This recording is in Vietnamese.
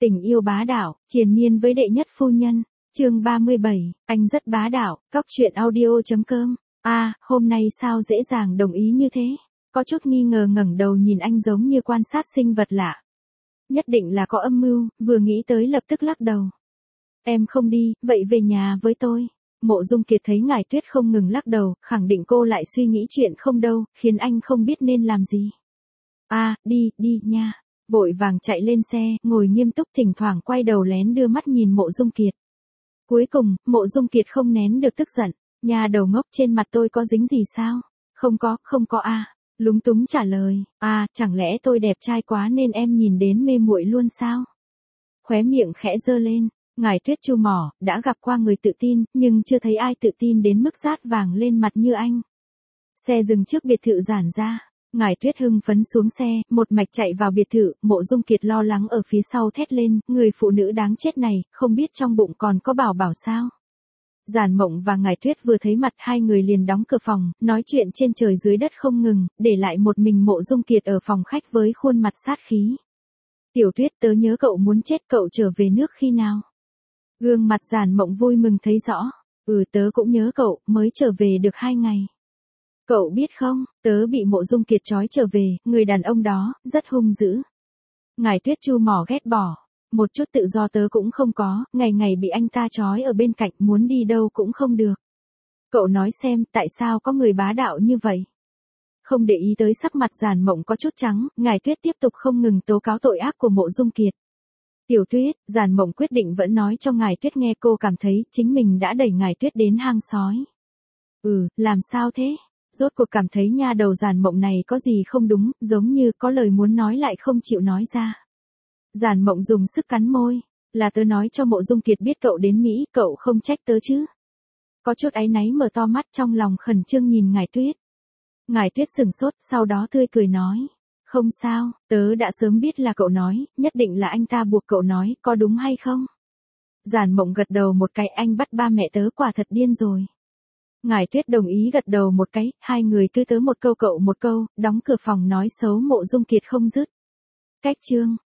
Tình yêu bá đạo, triền miên với đệ nhất phu nhân. Chương 37, anh rất bá đạo, cóc truyện audio.com. Hôm nay sao dễ dàng đồng ý như thế? Có chút nghi ngờ ngẩng đầu nhìn anh giống như quan sát sinh vật lạ. Nhất định là có âm mưu, vừa nghĩ tới lập tức lắc đầu. Em không đi, vậy về nhà với tôi. Mộ Dung Kiệt thấy Ngải Tuyết không ngừng lắc đầu, khẳng định cô lại suy nghĩ chuyện không đâu, khiến anh không biết nên làm gì. Đi nha. Vội vàng chạy lên xe, ngồi nghiêm túc thỉnh thoảng quay đầu lén đưa mắt nhìn Mộ Dung Kiệt. Cuối cùng, Mộ Dung Kiệt không nén được tức giận. Nhà đầu ngốc, trên mặt tôi có dính gì sao? Không có lúng túng trả lời. Chẳng lẽ tôi đẹp trai quá nên em nhìn đến mê muội luôn sao? Khóe miệng khẽ giơ lên. Ngải Tuyết chu mỏ, đã gặp qua người tự tin, nhưng chưa thấy ai tự tin đến mức rát vàng lên mặt như anh. Xe dừng trước biệt thự Giản gia. Ngải Tuyết hưng phấn xuống xe, một mạch chạy vào biệt thự. Mộ Dung Kiệt lo lắng ở phía sau thét lên, người phụ nữ đáng chết này, không biết trong bụng còn có bảo bảo sao. Giản Mộng và Ngải Tuyết vừa thấy mặt hai người liền đóng cửa phòng, nói chuyện trên trời dưới đất không ngừng, để lại một mình Mộ Dung Kiệt ở phòng khách với khuôn mặt sát khí. Tiểu Tuyết, tớ nhớ cậu muốn chết, cậu trở về nước khi nào? Gương mặt Giản Mộng vui mừng thấy rõ. Tớ cũng nhớ cậu, mới trở về được 2 ngày. Cậu biết không, tớ bị Mộ Dung Kiệt trói trở về, người đàn ông đó, rất hung dữ. Ngải Tuyết chu mỏ ghét bỏ. Một chút tự do tớ cũng không có, ngày ngày bị anh ta trói ở bên cạnh, muốn đi đâu cũng không được. Cậu nói xem, tại sao có người bá đạo như vậy? Không để ý tới sắc mặt Giản Mộng có chút trắng, Ngải Tuyết tiếp tục không ngừng tố cáo tội ác của Mộ Dung Kiệt. Tiểu Tuyết, Giản Mộng quyết định vẫn nói cho Ngải Tuyết nghe, cô cảm thấy chính mình đã đẩy Ngải Tuyết đến hang sói. Làm sao thế? Rốt cuộc cảm thấy nha đầu Giản Mộng này có gì không đúng, giống như có lời muốn nói lại không chịu nói ra. Giản Mộng dùng sức cắn môi. Là tớ nói cho Mộ Dung Kiệt biết cậu đến Mỹ, cậu không trách tớ chứ? Có chút áy náy mở to mắt, trong lòng khẩn trương nhìn Ngải Tuyết. Ngải Tuyết sừng sốt, sau đó tươi cười nói. Không sao, tớ đã sớm biết là cậu nói, nhất định là anh ta buộc cậu nói, có đúng hay không? Giản Mộng gật đầu một cái, anh bắt ba mẹ tớ quả thật điên rồi. Ngải Tuyết đồng ý gật đầu một cái, hai người cứ tớ một câu cậu một câu, đóng cửa phòng nói xấu Mộ Dung Kiệt không dứt. Cách chương